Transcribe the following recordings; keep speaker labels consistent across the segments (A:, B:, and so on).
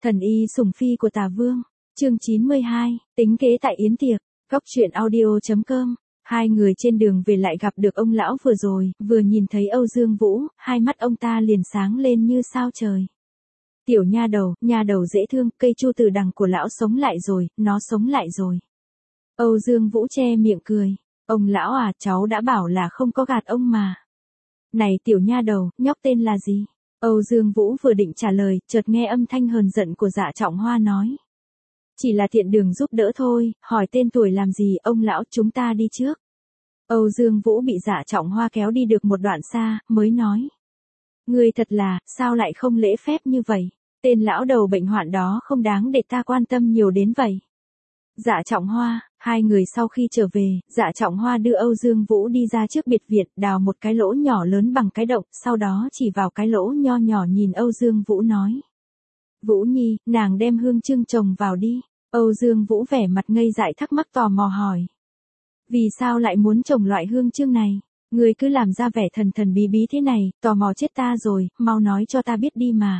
A: Thần y sủng phi của Tả Vương, chương 92, tính kế tại yến tiệc, góc truyện audio.com. Hai người trên đường về lại gặp được ông lão vừa rồi, vừa nhìn thấy Âu Dương Vũ, hai mắt ông ta liền sáng lên như sao trời. Tiểu nha đầu dễ thương, cây chu từ đằng của lão sống lại rồi, nó sống lại rồi. Âu Dương Vũ che miệng cười, ông lão à, cháu đã bảo là không có gạt ông mà. Này tiểu nha đầu, nhóc tên là gì? Âu Dương Vũ vừa định trả lời, chợt nghe âm thanh hờn giận của Dạ Trọng Hoa nói. Chỉ là tiện đường giúp đỡ thôi, hỏi tên tuổi làm gì, ông lão, chúng ta đi trước. Âu Dương Vũ bị Dạ Trọng Hoa kéo đi được một đoạn xa, mới nói. Ngươi thật là, sao lại không lễ phép như vậy, tên lão đầu bệnh hoạn đó không đáng để ta quan tâm nhiều đến vậy. Dạ Trọng Hoa, hai người sau khi trở về, Dạ Trọng Hoa đưa Âu Dương Vũ đi ra trước biệt viện, đào một cái lỗ nhỏ lớn bằng cái động, sau đó chỉ vào cái lỗ nho nhỏ nhìn Âu Dương Vũ nói. Vũ Nhi, nàng đem hương chương trồng vào đi. Âu Dương Vũ vẻ mặt ngây dại thắc mắc tò mò hỏi. Vì sao lại muốn trồng loại hương chương này? Ngươi cứ làm ra vẻ thần thần bí bí thế này, tò mò chết ta rồi, mau nói cho ta biết đi mà.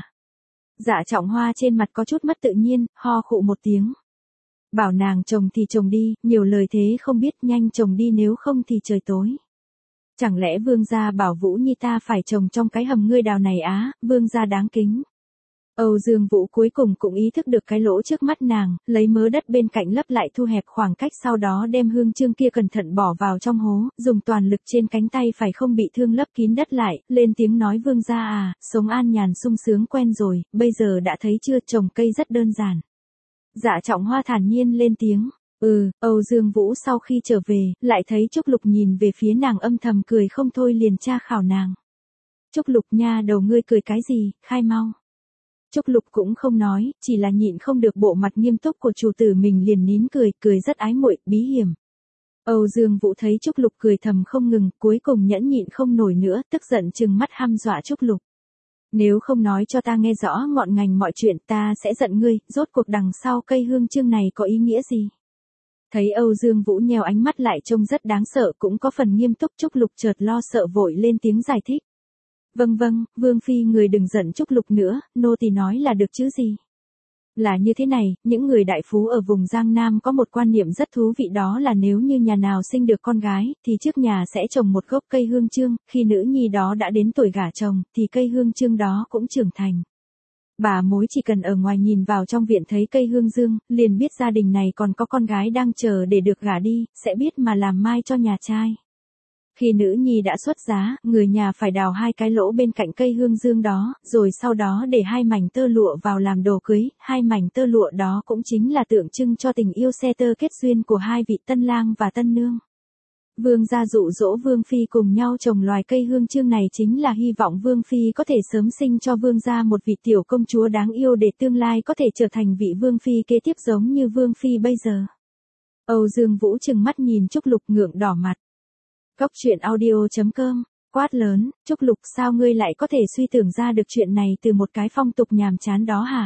A: Dạ Trọng Hoa trên mặt có chút mất tự nhiên, ho khụ một tiếng. Bảo nàng trồng thì trồng đi, nhiều lời thế không biết, nhanh trồng đi nếu không thì trời tối. Chẳng lẽ vương gia bảo Vũ Nhi ta phải trồng trong cái hầm ngươi đào này á, vương gia đáng kính. Âu Dương Vũ cuối cùng cũng ý thức được cái lỗ trước mắt nàng, lấy mớ đất bên cạnh lấp lại thu hẹp khoảng cách, sau đó đem hương chương kia cẩn thận bỏ vào trong hố, dùng toàn lực trên cánh tay phải không bị thương lấp kín đất lại, lên tiếng nói vương gia à, sống an nhàn sung sướng quen rồi, bây giờ đã thấy chưa, trồng cây rất đơn giản. Dạ Trọng Hoa thản nhiên lên tiếng. Âu Dương Vũ sau khi trở về, lại thấy Trúc Lục nhìn về phía nàng âm thầm cười không thôi, liền tra khảo nàng. Trúc Lục nha đầu, ngươi cười cái gì, khai mau. Trúc Lục cũng không nói, chỉ là nhịn không được bộ mặt nghiêm túc của chủ tử mình liền nín cười, cười rất ái muội, bí hiểm. Âu Dương Vũ thấy Trúc Lục cười thầm không ngừng, cuối cùng nhẫn nhịn không nổi nữa, tức giận trừng mắt hăm dọa Trúc Lục. Nếu không nói cho ta nghe rõ ngọn ngành mọi chuyện, ta sẽ giận ngươi, rốt cuộc đằng sau cây hương chương này có ý nghĩa gì? Thấy Âu Dương Vũ nheo ánh mắt lại trông rất đáng sợ, cũng có phần nghiêm túc, Trúc Lục chợt lo sợ vội lên tiếng giải thích. Vâng, Vương Phi người đừng giận Trúc Lục nữa, nô tỳ nói là được chứ gì. Là như thế này, những người đại phú ở vùng Giang Nam có một quan niệm rất thú vị, đó là nếu như nhà nào sinh được con gái, thì trước nhà sẽ trồng một gốc cây hương chương, khi nữ nhi đó đã đến tuổi gả chồng, thì cây hương chương đó cũng trưởng thành. Bà mối chỉ cần ở ngoài nhìn vào trong viện thấy cây hương dương, liền biết gia đình này còn có con gái đang chờ để được gả đi, sẽ biết mà làm mai cho nhà trai. Khi nữ nhi đã xuất giá, người nhà phải đào hai cái lỗ bên cạnh cây hương dương đó, rồi sau đó để hai mảnh tơ lụa vào làm đồ cưới, hai mảnh tơ lụa đó cũng chính là tượng trưng cho tình yêu xe tơ kết duyên của hai vị tân lang và tân nương. Vương gia dụ dỗ Vương Phi cùng nhau trồng loài cây hương chương này chính là hy vọng Vương Phi có thể sớm sinh cho Vương gia một vị tiểu công chúa đáng yêu để tương lai có thể trở thành vị Vương Phi kế tiếp giống như Vương Phi bây giờ. Âu Dương Vũ trừng mắt nhìn Trúc Lục ngượng đỏ mặt. Góc truyện audio.com, quát lớn, Trúc Lục sao ngươi lại có thể suy tưởng ra được chuyện này từ một cái phong tục nhàm chán đó hả?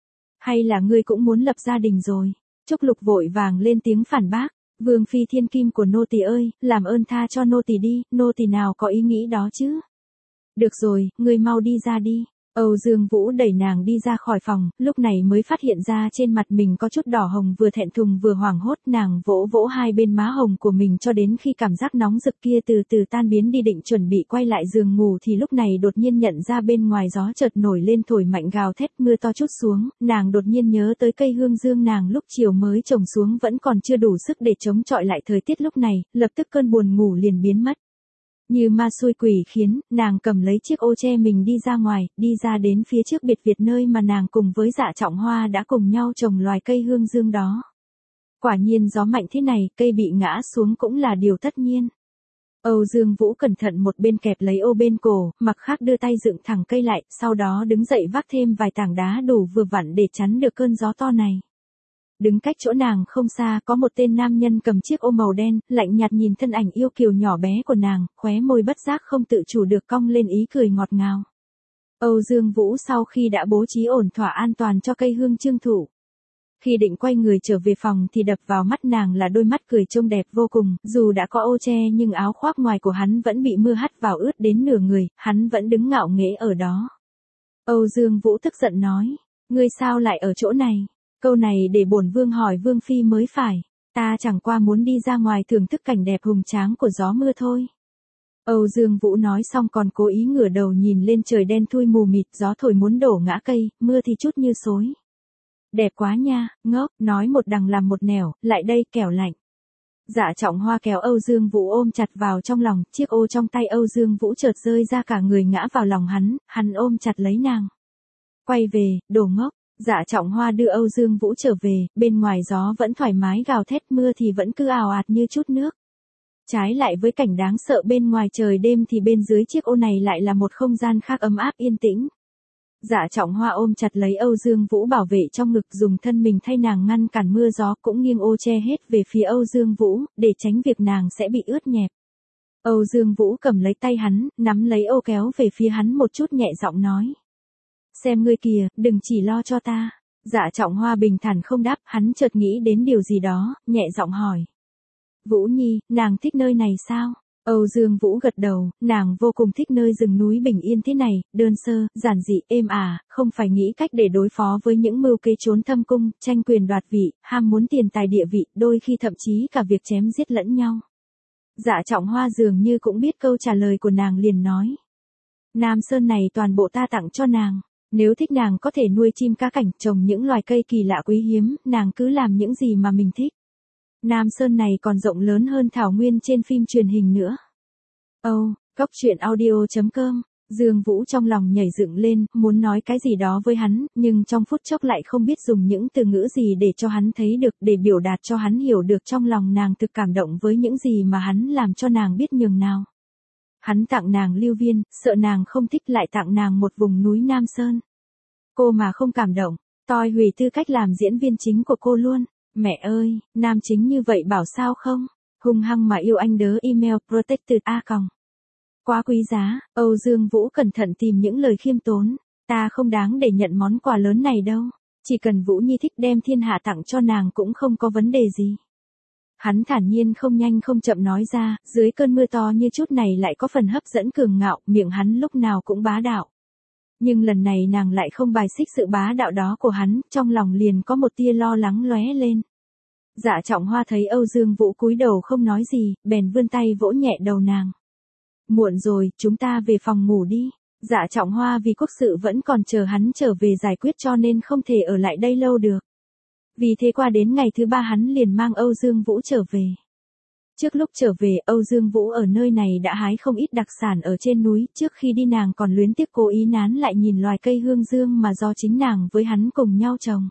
A: Hay là ngươi cũng muốn lập gia đình rồi? Trúc Lục vội vàng lên tiếng phản bác, Vương Phi thiên kim của nô tỳ ơi, làm ơn tha cho nô tỳ đi, nô tỳ nào có ý nghĩ đó chứ? Được rồi, ngươi mau đi ra đi. Âu Dương Vũ đẩy nàng đi ra khỏi phòng, lúc này mới phát hiện ra trên mặt mình có chút đỏ hồng, vừa thẹn thùng vừa hoảng hốt, nàng vỗ vỗ hai bên má hồng của mình cho đến khi cảm giác nóng rực kia từ từ tan biến đi, định chuẩn bị quay lại giường ngủ thì lúc này đột nhiên nhận ra bên ngoài gió chợt nổi lên thổi mạnh gào thét, mưa to chút xuống, nàng đột nhiên nhớ tới cây hương dương nàng lúc chiều mới trồng xuống vẫn còn chưa đủ sức để chống chọi lại thời tiết lúc này, lập tức cơn buồn ngủ liền biến mất. Như ma xui quỷ khiến, nàng cầm lấy chiếc ô che mình đi ra ngoài, đi ra đến phía trước biệt viện nơi mà nàng cùng với Dạ Trọng Hoa đã cùng nhau trồng loài cây hương dương đó. Quả nhiên gió mạnh thế này, cây bị ngã xuống cũng là điều tất nhiên. Âu Dương Vũ cẩn thận một bên kẹp lấy ô bên cổ, mặt khác đưa tay dựng thẳng cây lại, sau đó đứng dậy vác thêm vài tảng đá đủ vừa vặn để chắn được cơn gió to này. Đứng cách chỗ nàng không xa có một tên nam nhân cầm chiếc ô màu đen, lạnh nhạt nhìn thân ảnh yêu kiều nhỏ bé của nàng, khóe môi bất giác không tự chủ được cong lên ý cười ngọt ngào. Âu Dương Vũ sau khi đã bố trí ổn thỏa an toàn cho cây hương chương thụ. Khi định quay người trở về phòng thì đập vào mắt nàng là đôi mắt cười trông đẹp vô cùng, dù đã có ô che nhưng áo khoác ngoài của hắn vẫn bị mưa hắt vào ướt đến nửa người, hắn vẫn đứng ngạo nghễ ở đó. Âu Dương Vũ tức giận nói. Ngươi sao lại ở chỗ này? Câu này để bổn vương hỏi vương phi mới phải. Ta chẳng qua muốn đi ra ngoài thưởng thức cảnh đẹp hùng tráng của gió mưa thôi. Âu Dương Vũ nói xong còn cố ý ngửa đầu nhìn lên trời đen thui mù mịt, gió thổi muốn đổ ngã cây, mưa thì chút như xối. Đẹp quá nha, ngốc, nói một đằng làm một nẻo, lại đây kẻo lạnh. Dạ Trọng Hoa kéo Âu Dương Vũ ôm chặt vào trong lòng, chiếc ô trong tay Âu Dương Vũ chợt rơi ra cả người ngã vào lòng hắn ôm chặt lấy nàng. Quay về, đồ ngốc. Dạ Trọng Hoa đưa Âu Dương Vũ trở về, bên ngoài gió vẫn thoải mái gào thét, mưa thì vẫn cứ ào ạt như chút nước. Trái lại với cảnh đáng sợ bên ngoài trời đêm thì bên dưới chiếc ô này lại là một không gian khác ấm áp yên tĩnh. Dạ Trọng Hoa ôm chặt lấy Âu Dương Vũ bảo vệ trong ngực, dùng thân mình thay nàng ngăn cản mưa gió, cũng nghiêng ô che hết về phía Âu Dương Vũ, để tránh việc nàng sẽ bị ướt nhẹp. Âu Dương Vũ cầm lấy tay hắn, nắm lấy ô kéo về phía hắn một chút, nhẹ giọng nói. Xem ngươi kìa, đừng chỉ lo cho ta. Dạ Trọng Hoa bình thản không đáp, hắn chợt nghĩ đến điều gì đó, nhẹ giọng hỏi. Vũ Nhi, nàng thích nơi này sao? Âu Dương Vũ gật đầu, nàng vô cùng thích nơi rừng núi bình yên thế này, đơn sơ, giản dị, êm ả, không phải nghĩ cách để đối phó với những mưu kế trốn thâm cung, tranh quyền đoạt vị, ham muốn tiền tài địa vị, đôi khi thậm chí cả việc chém giết lẫn nhau. Dạ Trọng Hoa dường như cũng biết câu trả lời của nàng, liền nói. Nam Sơn này toàn bộ ta tặng cho nàng. Nếu thích nàng có thể nuôi chim cá cảnh, trồng những loài cây kỳ lạ quý hiếm, nàng cứ làm những gì mà mình thích. Nam Sơn này còn rộng lớn hơn thảo nguyên trên phim truyền hình nữa. Cóc truyện audio.com. Dương Vũ trong lòng nhảy dựng lên, muốn nói cái gì đó với hắn, nhưng trong phút chốc lại không biết dùng những từ ngữ gì để cho hắn thấy được, để biểu đạt cho hắn hiểu được trong lòng nàng thực cảm động với những gì mà hắn làm cho nàng biết nhường nào. Hắn tặng nàng Lưu Viên, sợ nàng không thích, lại tặng nàng một vùng núi Nam Sơn. Cô mà không cảm động, toi hủy tư cách làm diễn viên chính của cô luôn. Mẹ ơi, nam chính như vậy bảo sao không? Hung hăng mà yêu anh đớ. Email protected a. Quá quý giá. Âu Dương Vũ cẩn thận tìm những lời khiêm tốn. Ta không đáng để nhận món quà lớn này đâu. Chỉ cần Vũ Nhi thích đem thiên hạ tặng cho nàng cũng không có vấn đề gì. Hắn thản nhiên không nhanh không chậm nói ra, dưới cơn mưa to như chút này lại có phần hấp dẫn cường ngạo, miệng hắn lúc nào cũng bá đạo. Nhưng lần này nàng lại không bài xích sự bá đạo đó của hắn, trong lòng liền có một tia lo lắng lóe lên. Dạ Trọng Hoa thấy Âu Dương Vũ cúi đầu không nói gì, bèn vươn tay vỗ nhẹ đầu nàng. Muộn rồi, chúng ta về phòng ngủ đi. Dạ Trọng Hoa vì quốc sự vẫn còn chờ hắn trở về giải quyết cho nên không thể ở lại đây lâu được. Vì thế qua đến ngày thứ 3 hắn liền mang Âu Dương Vũ trở về. Trước lúc trở về, Âu Dương Vũ ở nơi này đã hái không ít đặc sản ở trên núi, trước khi đi nàng còn luyến tiếc cố ý nán lại nhìn loài cây hương dương mà do chính nàng với hắn cùng nhau trồng.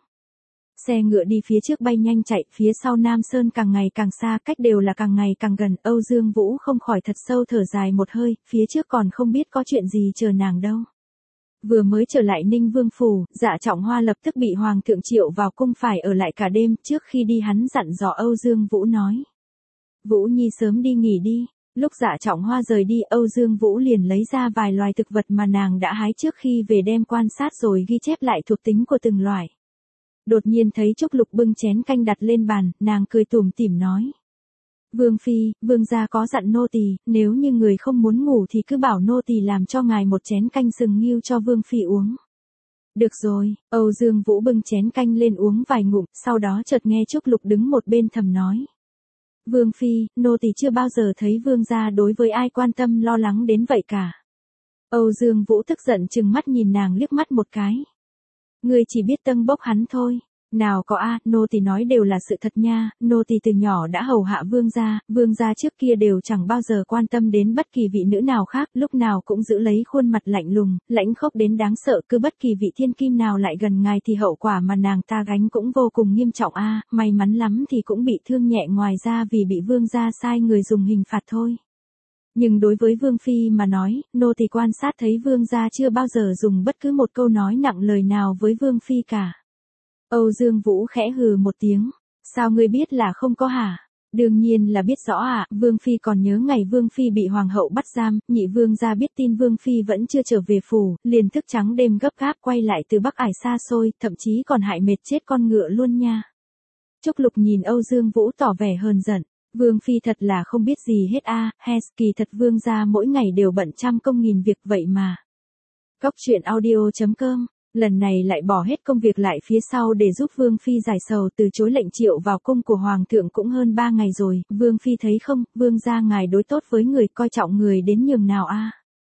A: Xe ngựa đi phía trước bay nhanh chạy, phía sau Nam Sơn càng ngày càng xa, cách đều là càng ngày càng gần, Âu Dương Vũ không khỏi thật sâu thở dài một hơi, phía trước còn không biết có chuyện gì chờ nàng đâu. Vừa mới trở lại Ninh Vương Phủ, Dạ Trọng Hoa lập tức bị Hoàng thượng triệu vào cung phải ở lại cả đêm, trước khi đi hắn dặn dò Âu Dương Vũ nói. Vũ Nhi sớm đi nghỉ đi. Lúc Dạ Trọng Hoa rời đi, Âu Dương Vũ liền lấy ra vài loài thực vật mà nàng đã hái trước khi về đem quan sát rồi ghi chép lại thuộc tính của từng loài. Đột nhiên thấy Trúc Lục bưng chén canh đặt lên bàn, nàng cười tủm tỉm nói. Vương Phi, vương gia có dặn nô tỳ, nếu như người không muốn ngủ thì cứ bảo nô tỳ làm cho ngài một chén canh sừng nghêu cho Vương Phi uống. Được rồi, Âu Dương Vũ bưng chén canh lên uống vài ngụm, sau đó chợt nghe Trúc Lục đứng một bên thầm nói. Vương Phi, nô tỳ chưa bao giờ thấy vương gia đối với ai quan tâm lo lắng đến vậy cả. Âu Dương Vũ tức giận trừng mắt nhìn nàng liếc mắt một cái. Ngươi chỉ biết tâng bốc hắn thôi. Nào có nô tỳ nói đều là sự thật nha, nô tỳ từ nhỏ đã hầu hạ vương gia trước kia đều chẳng bao giờ quan tâm đến bất kỳ vị nữ nào khác, lúc nào cũng giữ lấy khuôn mặt lạnh lùng, lãnh khốc đến đáng sợ, cứ bất kỳ vị thiên kim nào lại gần ngài thì hậu quả mà nàng ta gánh cũng vô cùng nghiêm trọng may mắn lắm thì cũng bị thương nhẹ, ngoài ra vì bị vương gia sai người dùng hình phạt thôi. Nhưng đối với Vương Phi mà nói, nô tỳ quan sát thấy vương gia chưa bao giờ dùng bất cứ một câu nói nặng lời nào với Vương Phi cả. Âu Dương Vũ khẽ hừ một tiếng. Sao ngươi biết là không có hả? Đương nhiên là biết rõ Vương Phi còn nhớ ngày Vương Phi bị Hoàng hậu bắt giam, nhị vương gia biết tin Vương Phi vẫn chưa trở về phủ, liền thức trắng đêm gấp gáp quay lại từ Bắc Ải xa xôi, thậm chí còn hại mệt chết con ngựa luôn nha. Trúc Lục nhìn Âu Dương Vũ tỏ vẻ hờn giận. Vương Phi thật là không biết gì hết kỳ thật vương gia mỗi ngày đều bận trăm công nghìn việc vậy mà. Cóc truyện audio.com Lần này lại bỏ hết công việc lại phía sau để giúp Vương Phi giải sầu, từ chối lệnh triệu vào cung của Hoàng thượng cũng hơn 3 ngày rồi, Vương Phi thấy không, Vương gia ngài đối tốt với người, coi trọng người đến nhường nào a.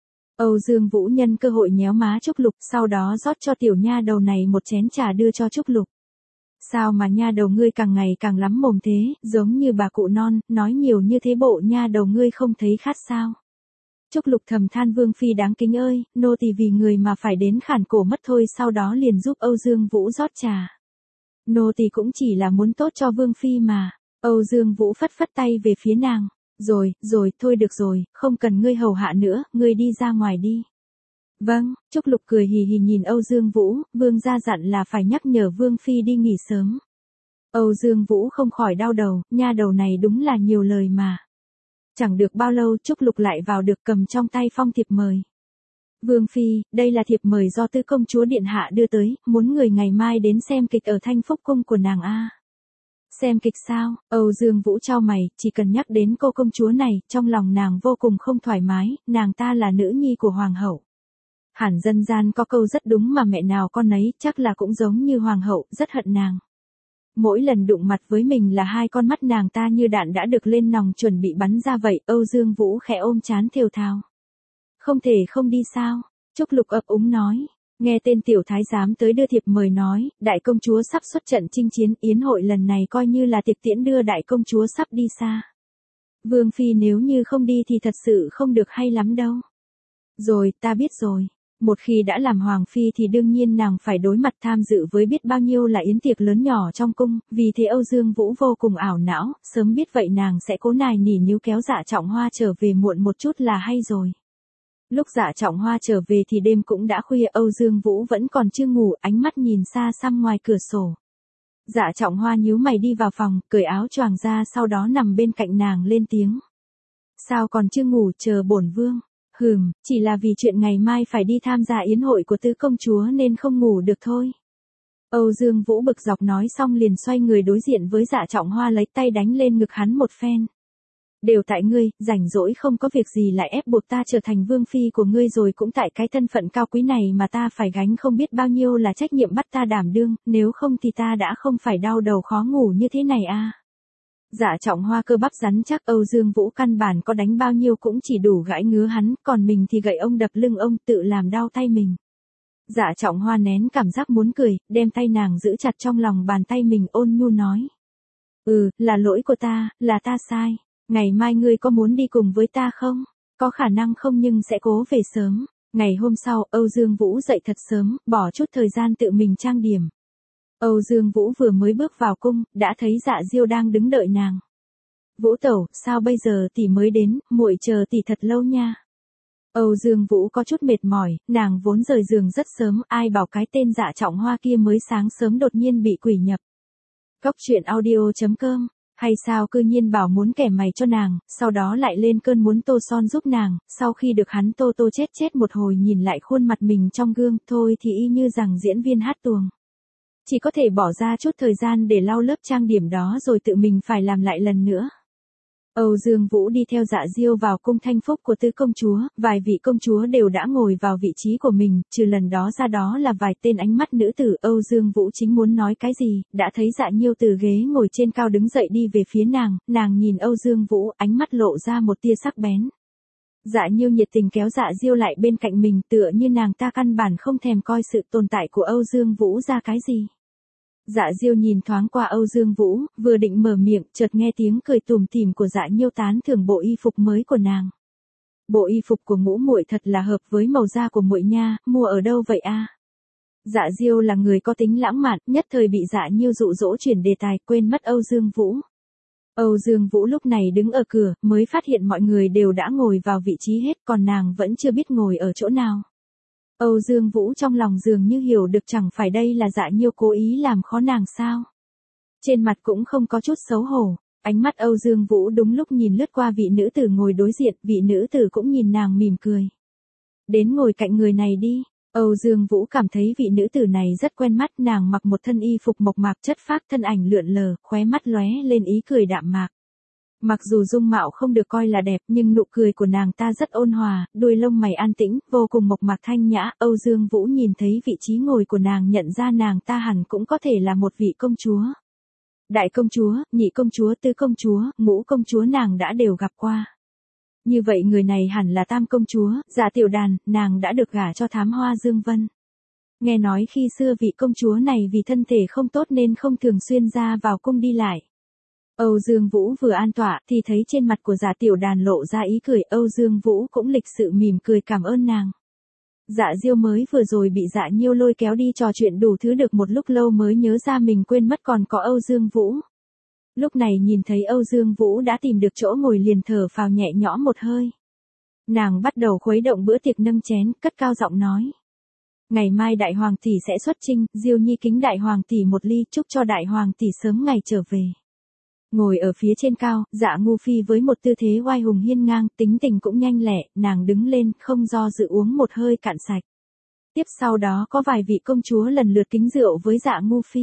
A: Âu Dương Vũ nhân cơ hội nhéo má Trúc Lục, sau đó rót cho tiểu nha đầu này một chén trà đưa cho Trúc Lục. Sao mà nha đầu ngươi càng ngày càng lắm mồm thế, giống như bà cụ non, nói nhiều như thế bộ nha đầu ngươi không thấy khát sao? Trúc Lục thầm than Vương Phi đáng kính ơi, nô tỳ vì người mà phải đến khản cổ mất thôi, sau đó liền giúp Âu Dương Vũ rót trà. Nô tỳ cũng chỉ là muốn tốt cho Vương Phi mà. Âu Dương Vũ phất phất tay về phía nàng. Rồi, thôi được rồi, không cần ngươi hầu hạ nữa, ngươi đi ra ngoài đi. Vâng, Trúc Lục cười hì hì nhìn Âu Dương Vũ, Vương gia dặn là phải nhắc nhở Vương Phi đi nghỉ sớm. Âu Dương Vũ không khỏi đau đầu, nha đầu này đúng là nhiều lời mà. Chẳng được bao lâu Trúc Lục lại vào được cầm trong tay phong thiệp mời. Vương Phi, đây là thiệp mời do Tứ công chúa điện hạ đưa tới, muốn người ngày mai đến xem kịch ở Thanh Phúc cung của nàng a. Xem kịch sao? Âu Dương Vũ chau mày, chỉ cần nhắc đến cô công chúa này, trong lòng nàng vô cùng không thoải mái, nàng ta là nữ nhi của hoàng hậu. Hẳn dân gian có câu rất đúng mà mẹ nào con nấy, chắc là cũng giống như hoàng hậu, rất hận nàng. Mỗi lần đụng mặt với mình là hai con mắt nàng ta như đạn đã được lên nòng chuẩn bị bắn ra vậy. Âu Dương Vũ khẽ ôm trán thều thào. Không thể không đi sao? Trúc Lục ấp úng nói. Nghe tên tiểu thái giám tới đưa thiệp mời nói, đại công chúa sắp xuất trận chinh chiến, yến hội lần này coi như là tiệc tiễn đưa đại công chúa sắp đi xa. Vương Phi nếu như không đi thì thật sự không được hay lắm đâu. Rồi, ta biết rồi. Một khi đã làm hoàng phi thì đương nhiên nàng phải đối mặt tham dự với biết bao nhiêu là yến tiệc lớn nhỏ trong cung, vì thế Âu Dương Vũ vô cùng ảo não, sớm biết vậy nàng sẽ cố nài nỉ níu kéo Dạ Trọng Hoa trở về muộn một chút là hay rồi. Lúc Dạ Trọng Hoa trở về thì đêm cũng đã khuya, Âu Dương Vũ vẫn còn chưa ngủ, ánh mắt nhìn xa xăm ngoài cửa sổ. Dạ Trọng Hoa nhíu mày đi vào phòng, cởi áo choàng ra, sau đó nằm bên cạnh nàng lên tiếng. Sao còn chưa ngủ, chờ bổn vương? Chỉ là vì chuyện ngày mai phải đi tham gia yến hội của Tứ công chúa nên không ngủ được thôi. Âu Dương Vũ bực dọc nói xong liền xoay người đối diện với Dạ Trọng Hoa, lấy tay đánh lên ngực hắn một phen. Đều tại ngươi, rảnh rỗi không có việc gì lại ép buộc ta trở thành vương phi của ngươi, rồi cũng tại cái thân phận cao quý này mà ta phải gánh không biết bao nhiêu là trách nhiệm bắt ta đảm đương, nếu không thì ta đã không phải đau đầu khó ngủ như thế này a. Dạ Trọng Hoa cơ bắp rắn chắc, Âu Dương Vũ căn bản có đánh bao nhiêu cũng chỉ đủ gãi ngứa hắn, còn mình thì gậy ông đập lưng ông, tự làm đau tay mình. Dạ Trọng Hoa nén cảm giác muốn cười, đem tay nàng giữ chặt trong lòng bàn tay mình, ôn nhu nói. Là lỗi của ta, là ta sai. Ngày mai ngươi có muốn đi cùng với ta không? Có khả năng không nhưng sẽ cố về sớm. Ngày hôm sau, Âu Dương Vũ dậy thật sớm, bỏ chút thời gian tự mình trang điểm. Âu Dương Vũ vừa mới bước vào cung, đã thấy Dạ Diêu đang đứng đợi nàng. Vũ tẩu, sao bây giờ tỷ mới đến, muội chờ tỷ thật lâu nha. Âu Dương Vũ có chút mệt mỏi, nàng vốn rời giường rất sớm, ai bảo cái tên Dạ Trọng Hoa kia mới sáng sớm đột nhiên bị quỷ nhập. Góc truyện audio.com, hay sao cư nhiên bảo muốn kẻ mày cho nàng, sau đó lại lên cơn muốn tô son giúp nàng, sau khi được hắn tô chết một hồi nhìn lại khuôn mặt mình trong gương, thôi thì y như rằng diễn viên hát tuồng. Chỉ có thể bỏ ra chút thời gian để lau lớp trang điểm đó rồi tự mình phải làm lại lần nữa. Âu Dương Vũ đi theo Dạ Diêu vào cung Thanh Phúc của Tứ công chúa, vài vị công chúa đều đã ngồi vào vị trí của mình, trừ lần đó ra đó là vài tên ánh mắt nữ tử. Âu Dương Vũ chính muốn nói cái gì, đã thấy Dạ Nhiêu từ ghế ngồi trên cao đứng dậy đi về phía nàng nhìn Âu Dương Vũ, ánh mắt lộ ra một tia sắc bén. Dạ Nhiêu nhiệt tình kéo Dạ Diêu lại bên cạnh mình, tựa như nàng ta căn bản không thèm coi sự tồn tại của Âu Dương Vũ ra cái gì. Dạ Diêu nhìn thoáng qua Âu Dương Vũ, vừa định mở miệng, chợt nghe tiếng cười tủm tỉm của Dạ Nhiêu tán thưởng bộ y phục mới của nàng. Bộ y phục của Ngũ muội thật là hợp với màu da của muội nha, mua ở đâu vậy a? Dạ Diêu là người có tính lãng mạn, nhất thời bị Dạ Nhiêu dụ dỗ chuyển đề tài, quên mất Âu Dương Vũ. Âu Dương Vũ lúc này đứng ở cửa, mới phát hiện mọi người đều đã ngồi vào vị trí hết, còn nàng vẫn chưa biết ngồi ở chỗ nào. Âu Dương Vũ trong lòng dường như hiểu được, chẳng phải đây là Dạ Nhiêu cố ý làm khó nàng sao. Trên mặt cũng không có chút xấu hổ, ánh mắt Âu Dương Vũ đúng lúc nhìn lướt qua vị nữ tử ngồi đối diện, vị nữ tử cũng nhìn nàng mỉm cười. Đến ngồi cạnh người này đi. Âu Dương Vũ cảm thấy vị nữ tử này rất quen mắt, nàng mặc một thân y phục mộc mạc chất phác, thân ảnh lượn lờ, khóe mắt lóe lên ý cười đạm mạc. Mặc dù dung mạo không được coi là đẹp nhưng nụ cười của nàng ta rất ôn hòa, đuôi lông mày an tĩnh, vô cùng mộc mạc thanh nhã. Âu Dương Vũ nhìn thấy vị trí ngồi của nàng nhận ra nàng ta hẳn cũng có thể là một vị công chúa. Đại công chúa, nhị công chúa, tứ công chúa, ngũ công chúa nàng đã đều gặp qua. Như vậy người này hẳn là tam công chúa, Dạ Tiểu Đàn, nàng đã được gả cho thám hoa Dương Vân. Nghe nói khi xưa vị công chúa này vì thân thể không tốt nên không thường xuyên ra vào cung đi lại. Âu Dương Vũ vừa an tọa thì thấy trên mặt của Dạ Tiểu Đàn lộ ra ý cười. Âu Dương Vũ cũng lịch sự mỉm cười cảm ơn nàng. Dạ Diêu mới vừa rồi bị Dạ Nhiêu lôi kéo đi trò chuyện đủ thứ được một lúc lâu mới nhớ ra mình quên mất còn có Âu Dương Vũ. Lúc này nhìn thấy Âu Dương Vũ đã tìm được chỗ ngồi liền thở phào nhẹ nhõm một hơi. Nàng bắt đầu khuấy động bữa tiệc nâng chén, cất cao giọng nói. Ngày mai đại hoàng tỷ sẽ xuất chinh, Diêu Nhi kính đại hoàng tỷ một ly, chúc cho đại hoàng tỷ sớm ngày trở về. Ngồi ở phía trên cao, Dạ Ngu Phi với một tư thế oai hùng hiên ngang, tính tình cũng nhanh lẹ, nàng đứng lên, không do dự uống một hơi cạn sạch. Tiếp sau đó có vài vị công chúa lần lượt kính rượu với Dạ Ngu Phi.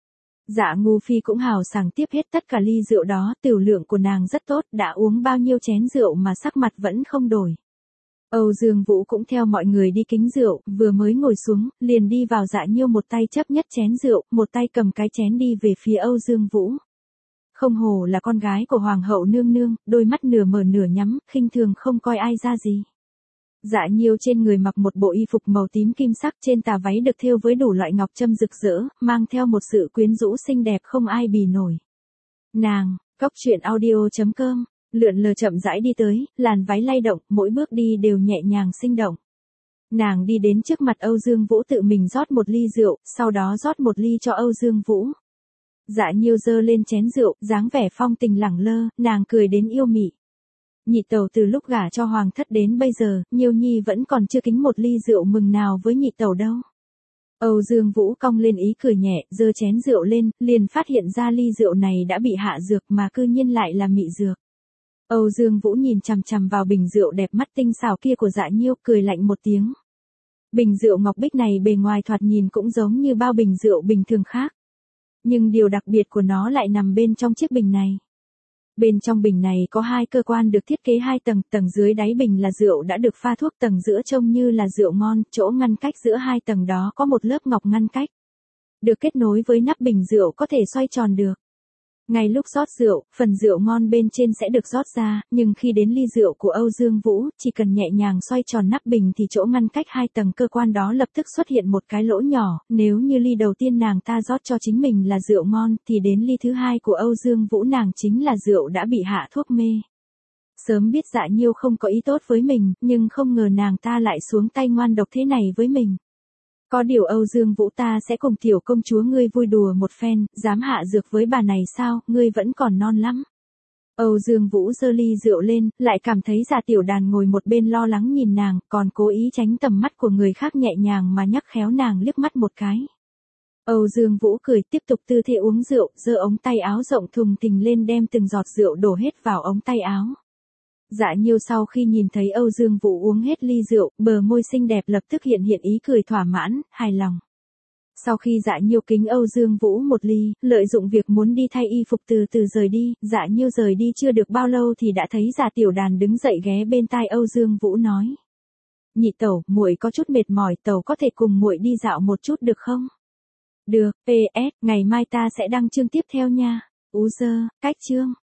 A: Dạ Ngu Phi cũng hào sảng tiếp hết tất cả ly rượu đó, tiểu lượng của nàng rất tốt, đã uống bao nhiêu chén rượu mà sắc mặt vẫn không đổi. Âu Dương Vũ cũng theo mọi người đi kính rượu, vừa mới ngồi xuống, liền đi vào Dạ Nhiêu một tay chấp nhất chén rượu, một tay cầm cái chén đi về phía Âu Dương Vũ. Không hổ là con gái của Hoàng hậu nương nương, đôi mắt nửa mở nửa nhắm, khinh thường không coi ai ra gì. Dạ Nhiêu trên người mặc một bộ y phục màu tím kim sắc, trên tà váy được thêu với đủ loại ngọc trâm rực rỡ, mang theo một sự quyến rũ xinh đẹp không ai bì nổi. Nàng, coctruyện.audio.com, lượn lờ chậm rãi đi tới, làn váy lay động, mỗi bước đi đều nhẹ nhàng sinh động. Nàng đi đến trước mặt Âu Dương Vũ tự mình rót một ly rượu, sau đó rót một ly cho Âu Dương Vũ. Dạ Nhiêu giơ lên chén rượu, dáng vẻ phong tình lẳng lơ, nàng cười đến yêu mị. Nhị tẩu từ lúc gả cho hoàng thất đến bây giờ, Nhiêu Nhi vẫn còn chưa kính một ly rượu mừng nào với nhị tẩu đâu. Âu Dương Vũ cong lên ý cười nhẹ, giơ chén rượu lên, liền phát hiện ra ly rượu này đã bị hạ dược mà cư nhiên lại là mị dược. Âu Dương Vũ nhìn chằm chằm vào bình rượu đẹp mắt tinh xảo kia của Dạ Nhiêu, cười lạnh một tiếng. Bình rượu ngọc bích này bề ngoài thoạt nhìn cũng giống như bao bình rượu bình thường khác. Nhưng điều đặc biệt của nó lại nằm bên trong chiếc bình này. Bên trong bình này có hai cơ quan được thiết kế hai tầng, tầng dưới đáy bình là rượu đã được pha thuốc, tầng giữa trông như là rượu ngon, chỗ ngăn cách giữa hai tầng đó có một lớp ngọc ngăn cách. Được kết nối với nắp bình rượu có thể xoay tròn được. Ngay lúc rót rượu, phần rượu ngon bên trên sẽ được rót ra, nhưng khi đến ly rượu của Âu Dương Vũ, chỉ cần nhẹ nhàng xoay tròn nắp bình thì chỗ ngăn cách hai tầng cơ quan đó lập tức xuất hiện một cái lỗ nhỏ, nếu như ly đầu tiên nàng ta rót cho chính mình là rượu ngon, thì đến ly thứ hai của Âu Dương Vũ nàng chính là rượu đã bị hạ thuốc mê. Sớm biết Dạ Nhiêu không có ý tốt với mình, nhưng không ngờ nàng ta lại xuống tay ngoan độc thế này với mình. Có điều Âu Dương Vũ ta sẽ cùng tiểu công chúa ngươi vui đùa một phen, dám hạ dược với bà này sao, ngươi vẫn còn non lắm. Âu Dương Vũ giơ ly rượu lên, lại cảm thấy Dạ Tiểu Đàn ngồi một bên lo lắng nhìn nàng, còn cố ý tránh tầm mắt của người khác nhẹ nhàng mà nhắc khéo nàng liếc mắt một cái. Âu Dương Vũ cười tiếp tục tư thế uống rượu, giơ ống tay áo rộng thùng thình lên đem từng giọt rượu đổ hết vào ống tay áo. Dạ Nhiêu sau khi nhìn thấy Âu Dương Vũ uống hết ly rượu, bờ môi xinh đẹp lập tức hiện ý cười thỏa mãn, hài lòng. Sau khi Dạ Nhiêu kính Âu Dương Vũ một ly, lợi dụng việc muốn đi thay y phục từ từ rời đi, Dạ Nhiêu rời đi chưa được bao lâu thì đã thấy Dạ Tiểu Đàn đứng dậy ghé bên tai Âu Dương Vũ nói: "Nhị tẩu, muội có chút mệt mỏi, tẩu có thể cùng muội đi dạo một chút được không?" "Được, PS, ngày mai ta sẽ đăng chương tiếp theo nha." Cách chương